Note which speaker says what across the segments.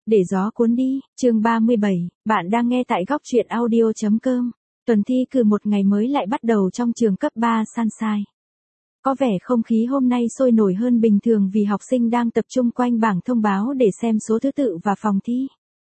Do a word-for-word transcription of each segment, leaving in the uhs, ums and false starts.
Speaker 1: Để gió cuốn đi, chương ba mươi bảy, bạn đang nghe tại góc truyện audio chấm com. Tuần thi cử một ngày mới lại bắt đầu trong trường cấp ba Sunshine. Có vẻ không khí hôm nay sôi nổi hơn bình thường vì học sinh đang tập trung quanh bảng thông báo để xem số thứ tự và phòng thi.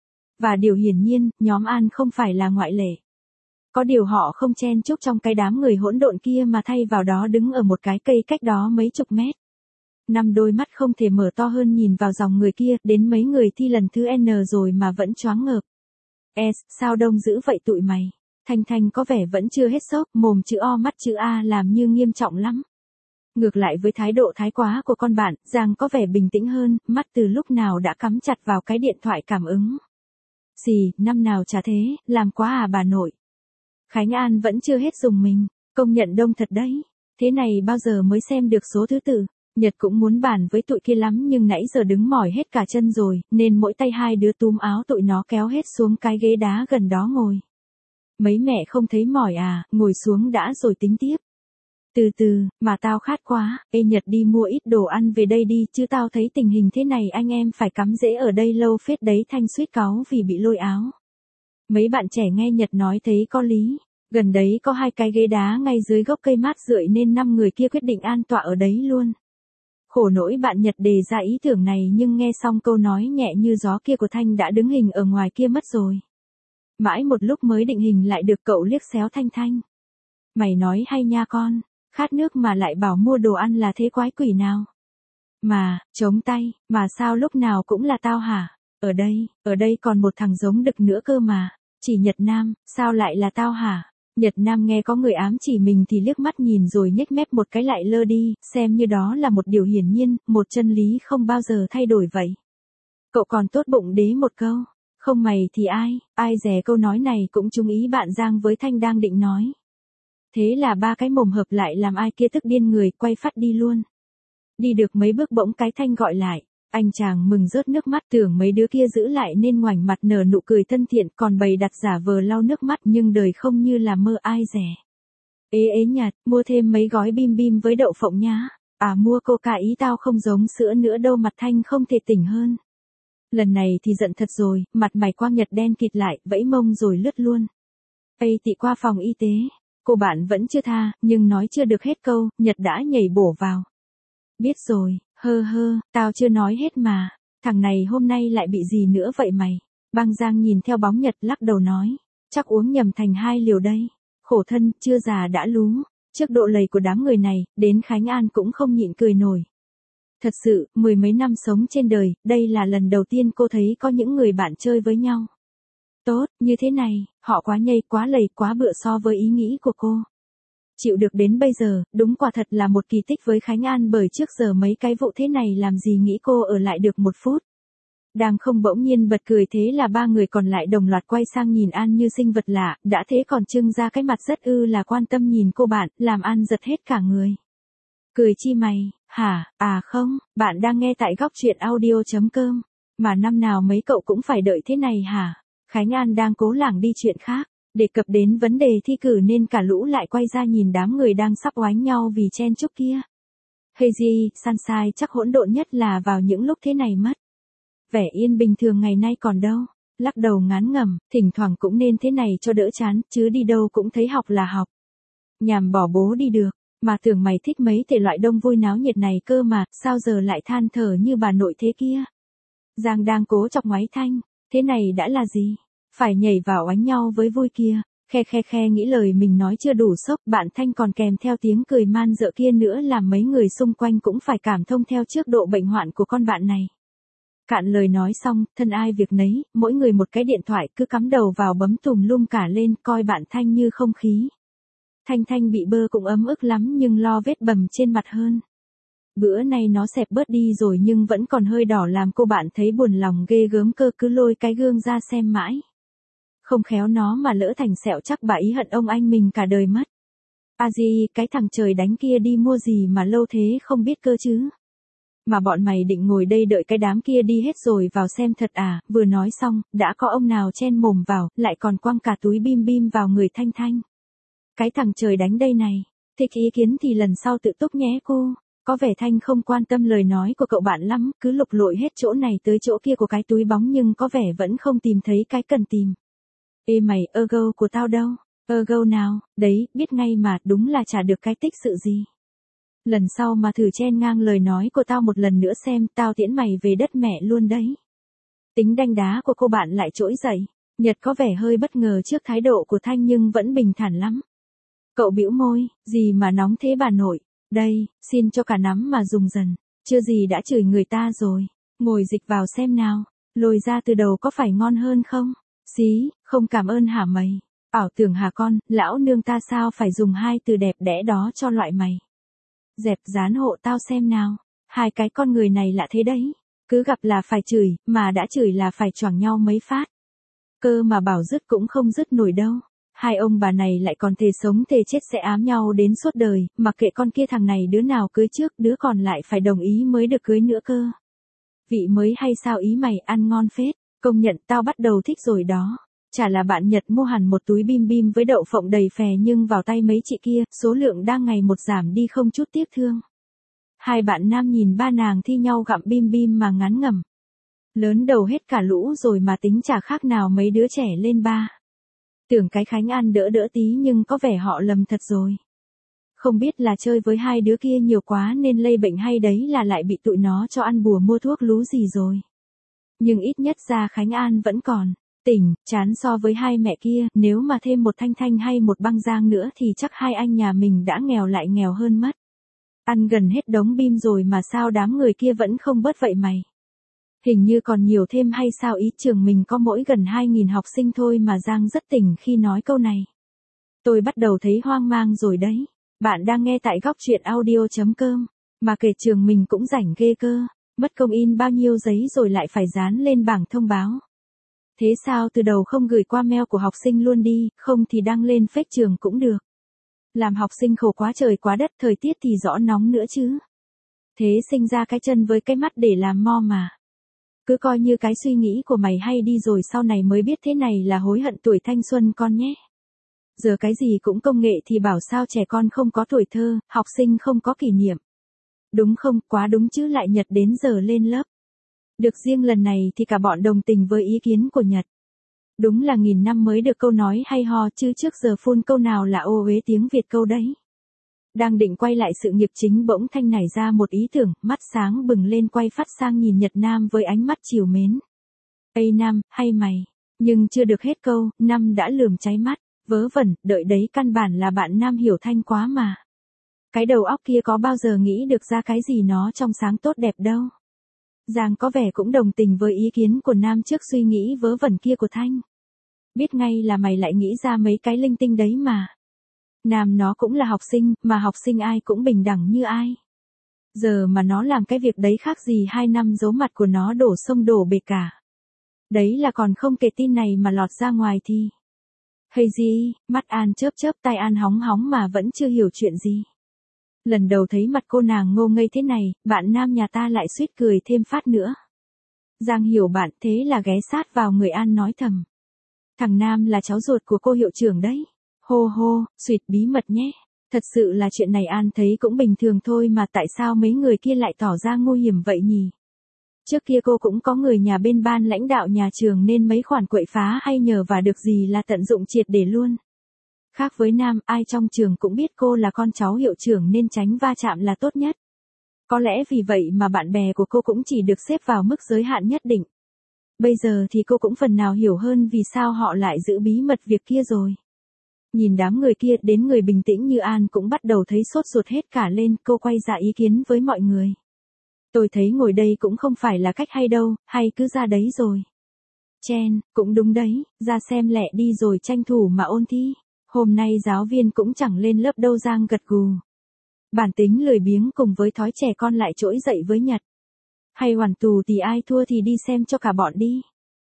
Speaker 1: Và điều hiển nhiên, nhóm An không phải là ngoại lệ. Có điều họ không chen chúc trong cái đám người hỗn độn kia mà thay vào đó đứng ở một cái cây cách đó mấy chục mét. Năm đôi mắt không thể mở to hơn nhìn vào dòng người kia, đến mấy người thi lần thứ N rồi mà vẫn choáng ngợp. S, sao đông dữ vậy tụi mày? Thanh Thanh có vẻ vẫn chưa hết sốc, mồm chữ O mắt chữ A làm như nghiêm trọng lắm. Ngược lại với thái độ thái quá của con bạn, Giang có vẻ bình tĩnh hơn, mắt từ lúc nào đã cắm chặt vào cái điện thoại cảm ứng. Xì, năm nào chả thế, làm quá à bà nội. Khánh An vẫn chưa hết dùng mình, công nhận đông thật đấy. Thế này bao giờ mới xem được số thứ tự? Nhật cũng muốn bàn với tụi kia lắm nhưng nãy giờ đứng mỏi hết cả chân rồi, nên mỗi tay hai đứa túm áo tụi nó kéo hết xuống cái ghế đá gần đó ngồi. Mấy mẹ không thấy mỏi à, ngồi xuống đã rồi tính tiếp. Từ từ, mà tao khát quá, ê Nhật đi mua ít đồ ăn về đây đi, chứ tao thấy tình hình thế này anh em phải cắm rễ ở đây lâu phết đấy. Thanh suýt cáu vì bị lôi áo. Mấy bạn trẻ nghe Nhật nói thấy có lý. Gần đấy có hai cái ghế đá ngay dưới gốc cây mát rượi nên năm người kia quyết định an tọa ở đấy luôn. Khổ nỗi bạn Nhật đề ra ý tưởng này nhưng nghe xong câu nói nhẹ như gió kia của Thanh đã đứng hình ở ngoài kia mất rồi. Mãi một lúc mới định hình lại được cậu liếc xéo Thanh Thanh. Mày nói hay nha con, khát nước mà lại bảo mua đồ ăn là thế quái quỷ nào. Mà, chống tay, mà sao lúc nào cũng là tao hả? Ở đây, ở đây còn một thằng giống đực nữa cơ mà. Chỉ Nhật Nam, sao lại là tao hả? Nhật Nam nghe có người ám chỉ mình thì liếc mắt nhìn rồi nhếch mép một cái lại lơ đi, xem như đó là một điều hiển nhiên, một chân lý không bao giờ thay đổi vậy. Cậu còn tốt bụng đế một câu, không mày thì ai, ai dè câu nói này cũng trúng ý bạn Giang với Thanh đang định nói. Thế là ba cái mồm hợp lại làm ai kia tức điên người, quay phát đi luôn. Đi được mấy bước bỗng cái Thanh gọi lại. Anh chàng mừng rớt nước mắt, tưởng mấy đứa kia giữ lại nên ngoảnh mặt nở nụ cười thân thiện, còn bày đặt giả vờ lau nước mắt nhưng đời không như là mơ ai rẻ. Ế ế Nhật, mua thêm mấy gói bim bim với đậu phộng nhá. À mua coca ý tao không giống sữa nữa đâu. Mặt Thanh không thể tỉnh hơn. Lần này thì giận thật rồi, mặt mày Quang Nhật đen kịt lại, vẫy mông rồi lướt luôn. Ây tị qua phòng y tế, cô bạn vẫn chưa tha, nhưng nói chưa được hết câu, Nhật đã nhảy bổ vào. Biết rồi. Hơ hơ, tao chưa nói hết mà, thằng này hôm nay lại bị gì nữa vậy mày? Băng Giang nhìn theo bóng Nhật lắc đầu nói, chắc uống nhầm thành hai liều đây. Khổ thân, chưa già đã lú. Trước độ lầy của đám người này, đến Khánh An cũng không nhịn cười nổi. Thật sự, mười mấy năm sống trên đời, đây là lần đầu tiên cô thấy có những người bạn chơi với nhau. Tốt, như thế này, họ quá nhây, quá lầy, quá bựa so với ý nghĩ của cô. Chịu được đến bây giờ, đúng quả thật là một kỳ tích với Khánh An bởi trước giờ mấy cái vụ thế này làm gì nghĩ cô ở lại được một phút. Đang không bỗng nhiên bật cười thế là ba người còn lại đồng loạt quay sang nhìn An như sinh vật lạ, đã thế còn trưng ra cái mặt rất ư là quan tâm nhìn cô bạn, làm An giật hết cả người. Cười chi mày, hả, à không, bạn đang nghe tại góc truyện audio chấm com, mà năm nào mấy cậu cũng phải đợi thế này hả? Khánh An đang cố lảng đi chuyện khác. Đề cập đến vấn đề thi cử nên cả lũ lại quay ra nhìn đám người đang sắp oánh nhau vì chen chúc kia. Hazy, Sunshine chắc hỗn độn nhất là vào những lúc thế này mất. Vẻ yên bình thường ngày nay còn đâu. Lắc đầu ngán ngẩm, thỉnh thoảng cũng nên thế này cho đỡ chán, chứ đi đâu cũng thấy học là học. Nhằm bỏ bố đi được, mà tưởng mày thích mấy thể loại đông vui náo nhiệt này cơ mà, sao giờ lại than thở như bà nội thế kia. Giang đang cố chọc ngoáy Thanh, thế này đã là gì? Phải nhảy vào oánh nhau với vui kia, khe khe khe nghĩ lời mình nói chưa đủ sốc, bạn Thanh còn kèm theo tiếng cười man dợ kia nữa làm mấy người xung quanh cũng phải cảm thông theo trước độ bệnh hoạn của con bạn này. Cạn lời nói xong, thân ai việc nấy, mỗi người một cái điện thoại cứ cắm đầu vào bấm tùm lum cả lên, coi bạn Thanh như không khí. Thanh Thanh bị bơ cũng ấm ức lắm nhưng lo vết bầm trên mặt hơn. Bữa nay nó xẹp bớt đi rồi nhưng vẫn còn hơi đỏ làm cô bạn thấy buồn lòng ghê gớm cơ, cứ lôi cái gương ra xem mãi. Không khéo nó mà lỡ thành sẹo chắc bà ý hận ông anh mình cả đời mất. À gì, cái thằng trời đánh kia đi mua gì mà lâu thế không biết cơ chứ. Mà bọn mày định ngồi đây đợi cái đám kia đi hết rồi vào xem thật à, vừa nói xong, đã có ông nào chen mồm vào, lại còn quăng cả túi bim bim vào người Thanh Thanh. Cái thằng trời đánh đây này, thích ý kiến thì lần sau tự túc nhé cô. Có vẻ Thanh không quan tâm lời nói của cậu bạn lắm, cứ lục lội hết chỗ này tới chỗ kia của cái túi bóng nhưng có vẻ vẫn không tìm thấy cái cần tìm. Ê mày, ơ của tao đâu? Ơ nào, đấy, biết ngay mà, đúng là chả được cái tích sự gì. Lần sau mà thử chen ngang lời nói của tao một lần nữa xem, tao tiễn mày về đất mẹ luôn đấy. Tính đanh đá của cô bạn lại trỗi dậy. Nhật có vẻ hơi bất ngờ trước thái độ của Thanh nhưng vẫn bình thản lắm. Cậu bĩu môi, gì mà nóng thế bà nội, đây, xin cho cả nắm mà dùng dần, chưa gì đã chửi người ta rồi, ngồi dịch vào xem nào, lồi ra từ đầu có phải ngon hơn không? Xí, không cảm ơn hả mày? Ảo tưởng hả con, lão nương ta sao phải dùng hai từ đẹp đẽ đó cho loại mày. Dẹp dán hộ tao xem nào, hai cái con người này lạ thế đấy, cứ gặp là phải chửi, mà đã chửi là phải choảng nhau mấy phát. Cơ mà bảo dứt cũng không dứt nổi đâu. Hai ông bà này lại còn thề sống thề chết sẽ ám nhau đến suốt đời, mặc kệ con kia thằng này đứa nào cưới trước, đứa còn lại phải đồng ý mới được cưới nữa cơ. Vị mới hay sao ý mày ăn ngon phết, công nhận tao bắt đầu thích rồi đó. Chả là bạn Nhật mua hẳn một túi bim bim với đậu phộng đầy phè nhưng vào tay mấy chị kia, số lượng đang ngày một giảm đi không chút tiếc thương. Hai bạn nam nhìn ba nàng thi nhau gặm bim bim mà ngán ngẩm. Lớn đầu hết cả lũ rồi mà tính chả khác nào mấy đứa trẻ lên ba. Tưởng cái Khánh ăn đỡ đỡ tí nhưng có vẻ họ lầm thật rồi. Không biết là chơi với hai đứa kia nhiều quá nên lây bệnh hay đấy là lại bị tụi nó cho ăn bùa mua thuốc lú gì rồi. Nhưng ít nhất ra Khánh An vẫn còn tỉnh, chán so với hai mẹ kia, nếu mà thêm một Thanh Thanh hay một Băng Giang nữa thì chắc hai anh nhà mình đã nghèo lại nghèo hơn mất. Ăn gần hết đống bim rồi mà sao đám người kia vẫn không bớt vậy mày. Hình như còn nhiều thêm hay sao ý trường mình có mỗi gần hai nghìn học sinh thôi mà Giang rất tỉnh khi nói câu này. Tôi bắt đầu thấy hoang mang rồi đấy. Bạn đang nghe tại góc truyện audio chấm com. Mà kể trường mình cũng rảnh ghê cơ. Mất công in bao nhiêu giấy rồi lại phải dán lên bảng thông báo. Thế sao từ đầu không gửi qua mail của học sinh luôn đi, không thì đăng lên fake trường cũng được. Làm học sinh khổ quá trời quá đất, thời tiết thì rõ nóng nữa chứ. Thế sinh ra cái chân với cái mắt để làm mo mà. Cứ coi như cái suy nghĩ của mày hay đi rồi sau này mới biết thế này là hối hận tuổi thanh xuân con nhé. Giờ cái gì cũng công nghệ thì bảo sao trẻ con không có tuổi thơ, học sinh không có kỷ niệm. Đúng không, quá đúng chứ lại Nhật đến giờ lên lớp. Được riêng lần này thì cả bọn đồng tình với ý kiến của Nhật. Đúng là nghìn năm mới được câu nói hay ho chứ trước giờ phun câu nào là ô uế tiếng Việt câu đấy. Đang định quay lại sự nghiệp chính bỗng Thanh nảy ra một ý tưởng, mắt sáng bừng lên quay phát sang nhìn Nhật Nam với ánh mắt trìu mến. Ây Nam, hay mày, nhưng chưa được hết câu, Nam đã lườm cháy mắt, vớ vẩn, đợi đấy căn bản là bạn Nam hiểu Thanh quá mà. Cái đầu óc kia có bao giờ nghĩ được ra cái gì nó trong sáng tốt đẹp đâu. Giang có vẻ cũng đồng tình với ý kiến của Nam trước suy nghĩ vớ vẩn kia của Thanh. Biết ngay là mày lại nghĩ ra mấy cái linh tinh đấy mà. Nam nó cũng là học sinh, mà học sinh ai cũng bình đẳng như ai. Giờ mà nó làm cái việc đấy khác gì hai năm giấu mặt của nó đổ sông đổ bể cả. Đấy là còn không kể tin này mà lọt ra ngoài thì. Hay gì, mắt An chớp chớp tai An hóng hóng mà vẫn chưa hiểu chuyện gì. Lần đầu thấy mặt cô nàng ngô ngây thế này, bạn Nam nhà ta lại suýt cười thêm phát nữa. Giang hiểu bạn thế là ghé sát vào người An nói thầm. Thằng Nam là cháu ruột của cô hiệu trưởng đấy. Hô hô, suyệt bí mật nhé. Thật sự là chuyện này An thấy cũng bình thường thôi mà tại sao mấy người kia lại tỏ ra ngu hiểm vậy nhỉ? Trước kia cô cũng có người nhà bên ban lãnh đạo nhà trường nên mấy khoản quậy phá hay nhờ và được gì là tận dụng triệt để luôn. Khác với Nam, ai trong trường cũng biết cô là con cháu hiệu trưởng nên tránh va chạm là tốt nhất. Có lẽ vì vậy mà bạn bè của cô cũng chỉ được xếp vào mức giới hạn nhất định. Bây giờ thì cô cũng phần nào hiểu hơn vì sao họ lại giữ bí mật việc kia rồi. Nhìn đám người kia đến người bình tĩnh như An cũng bắt đầu thấy sốt ruột hết cả lên, cô quay ra ý kiến với mọi người. Tôi thấy ngồi đây cũng không phải là cách hay đâu, hay cứ ra đấy rồi. Chen, cũng đúng đấy, ra xem lẹ đi rồi tranh thủ mà ôn thi. Hôm nay giáo viên cũng chẳng lên lớp đâu. Giang gật gù. Bản tính lười biếng cùng với thói trẻ con lại trỗi dậy với Nhật. Hay hoàn tù thì ai thua thì đi xem cho cả bọn đi.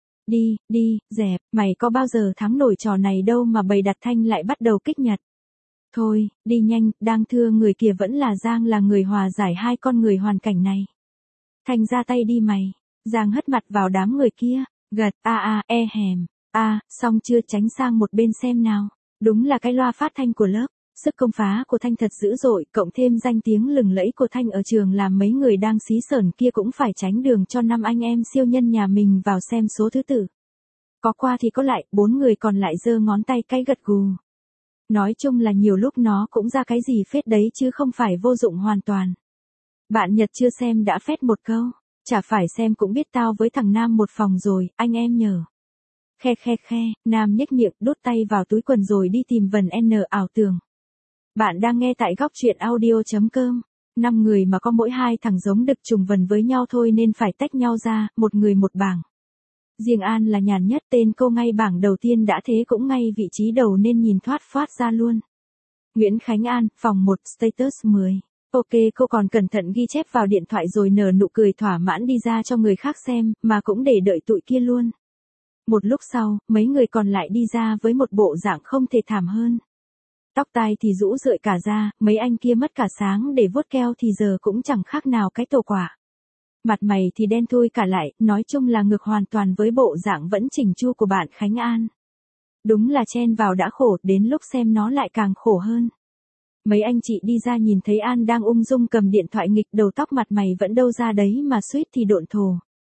Speaker 1: Đi, đi, dẹp, mày có bao giờ thắng nổi trò này đâu mà bầy đặt Thanh lại bắt đầu kích Nhật. Thôi, đi nhanh, đang thưa người kia vẫn là Giang là người hòa giải hai con người hoàn cảnh này. Thanh ra tay đi mày. Giang hất mặt vào đám người kia, gật, a a, e hèm, a, xong chưa tránh sang một bên xem nào. Đúng là cái loa phát thanh của lớp. Sức công phá của Thanh thật dữ dội, cộng thêm danh tiếng lừng lẫy của Thanh ở trường làm mấy người đang xí sởn kia cũng phải tránh đường cho năm anh em siêu nhân nhà mình vào xem số thứ tự. Có qua thì có lại, bốn người còn lại giơ ngón tay cái gật gù. Nói chung là nhiều lúc nó cũng ra cái gì phết đấy chứ không phải vô dụng hoàn toàn. Bạn Nhật chưa xem đã phét một câu, chả phải xem cũng biết tao với thằng Nam một phòng rồi, anh em nhờ. Khe khe khe, Nam nhếch miệng đút tay vào túi quần rồi đi tìm vần N ảo tưởng. Bạn đang nghe tại góc truyện audio.com. Năm người mà có mỗi hai thằng giống đực trùng vần với nhau thôi nên phải tách nhau ra, một người một bảng. Riêng An là nhàn nhất, tên cô ngay bảng đầu tiên đã thế cũng ngay vị trí đầu nên nhìn thoát phát ra luôn. Nguyễn Khánh An, phòng một, status mười. Ok, cô còn cẩn thận ghi chép vào điện thoại rồi nở nụ cười thỏa mãn đi ra cho người khác xem, mà cũng để đợi tụi kia luôn. Một lúc sau, mấy người còn lại đi ra với một bộ dạng không thể thảm hơn. Tóc tai thì rũ rượi cả ra, mấy anh kia mất cả sáng để vuốt keo thì giờ cũng chẳng khác nào cái tổ quả. Mặt mày thì đen thui cả lại, nói chung là ngược hoàn toàn với bộ dạng vẫn chỉnh chu của bạn Khánh An. Đúng là chen vào đã khổ, đến lúc xem nó lại càng khổ hơn. Mấy anh chị đi ra nhìn thấy An đang ung dung cầm điện thoại nghịch đầu tóc mặt mày vẫn đâu ra đấy mà suýt thì độn thổ.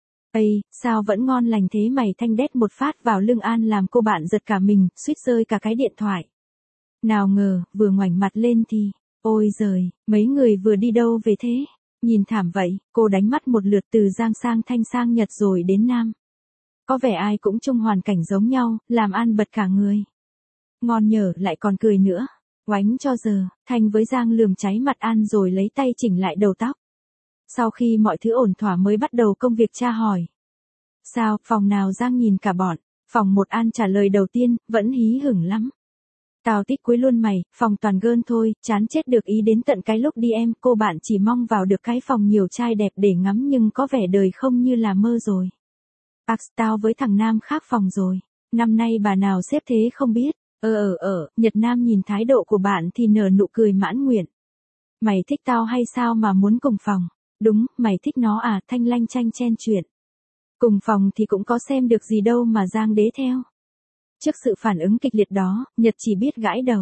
Speaker 1: Ây, sao vẫn ngon lành thế mày, Thanh đét một phát vào lưng An làm cô bạn giật cả mình, suýt rơi cả cái điện thoại. Nào ngờ, vừa ngoảnh mặt lên thì, ôi giời, mấy người vừa đi đâu về thế? Nhìn thảm vậy, cô đánh mắt một lượt từ Giang sang Thanh sang Nhật rồi đến Nam. Có vẻ ai cũng chung hoàn cảnh giống nhau, làm An bật cả người. Ngon nhở lại còn cười nữa. Oánh cho giờ, Thanh với Giang lườm cháy mặt An rồi lấy tay chỉnh lại đầu tóc. Sau khi mọi thứ ổn thỏa mới bắt đầu công việc tra hỏi. Sao, phòng nào Giang nhìn cả bọn, phòng một An trả lời đầu tiên, vẫn hí hửng lắm. Tao tít cuối luôn mày, phòng toàn gơn thôi, chán chết được ý đến tận cái lúc đi em, cô bạn chỉ mong vào được cái phòng nhiều trai đẹp để ngắm nhưng có vẻ đời không như là mơ rồi. Pax tao với thằng Nam khác phòng rồi, năm nay bà nào xếp thế không biết, ờ ờ ờ, Nhật Nam nhìn thái độ của bạn thì nở nụ cười mãn nguyện. Mày thích tao hay sao mà muốn cùng phòng? Đúng, mày thích nó à, Thanh lanh chanh chen chuyện. Cùng phòng thì cũng có xem được gì đâu mà Giang đế theo. Trước sự phản ứng kịch liệt đó, Nhật chỉ biết gãi đầu.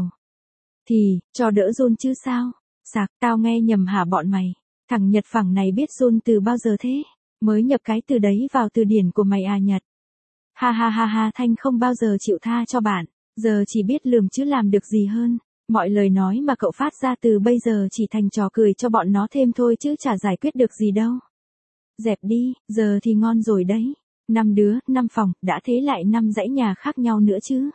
Speaker 1: Thì, cho đỡ run chứ sao? Sạc, tao nghe nhầm hả bọn mày? Thằng Nhật phẳng này biết run từ bao giờ thế? Mới nhập cái từ đấy vào từ điển của mày à Nhật? Ha ha ha ha, Thanh không bao giờ chịu tha cho bạn, giờ chỉ biết lườm chứ làm được gì hơn. Mọi lời nói mà cậu phát ra từ bây giờ chỉ thành trò cười cho bọn nó thêm thôi chứ chả giải quyết được gì đâu. Dẹp đi, giờ thì ngon rồi đấy. Năm đứa, năm phòng, đã thế lại năm dãy nhà khác nhau nữa chứ.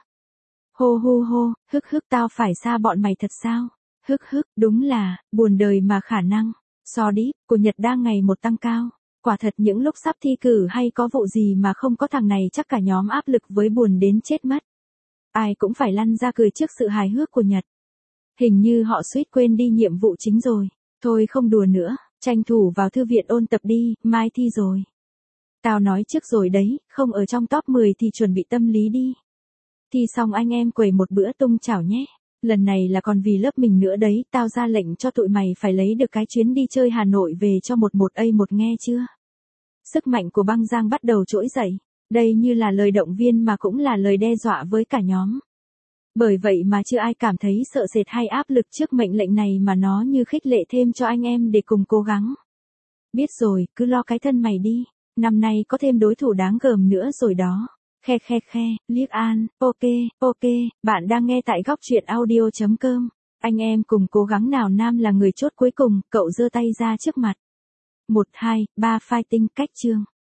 Speaker 1: Hô hô hô, hức hức tao phải xa bọn mày thật sao? Hức hức, đúng là, buồn đời mà khả năng. So đi, của Nhật đang ngày một tăng cao. Quả thật những lúc sắp thi cử hay có vụ gì mà không có thằng này chắc cả nhóm áp lực với buồn đến chết mất. Ai cũng phải lăn ra cười trước sự hài hước của Nhật. Hình như họ suýt quên đi nhiệm vụ chính rồi. Thôi không đùa nữa, tranh thủ vào thư viện ôn tập đi, mai thi rồi. Tao nói trước rồi đấy, không ở trong top mười thì chuẩn bị tâm lý đi. Thi xong anh em quẩy một bữa tung chảo nhé. Lần này là còn vì lớp mình nữa đấy, tao ra lệnh cho tụi mày phải lấy được cái chuyến đi chơi Hà Nội về cho một một a một nghe chưa? Sức mạnh của băng Giang bắt đầu trỗi dậy. Đây như là lời động viên mà cũng là lời đe dọa với cả nhóm. Bởi vậy mà chưa ai cảm thấy sợ sệt hay áp lực trước mệnh lệnh này mà nó như khích lệ thêm cho anh em để cùng cố gắng. Biết rồi, cứ lo cái thân mày đi. Năm nay có thêm đối thủ đáng gờm nữa rồi đó. Khe khe khe, liếc An, ok, ok, bạn đang nghe tại góc truyện audio.com. Anh em cùng cố gắng nào. Nam là người chốt cuối cùng, cậu giơ tay ra trước mặt. Một, hai, ba fighting cách chương.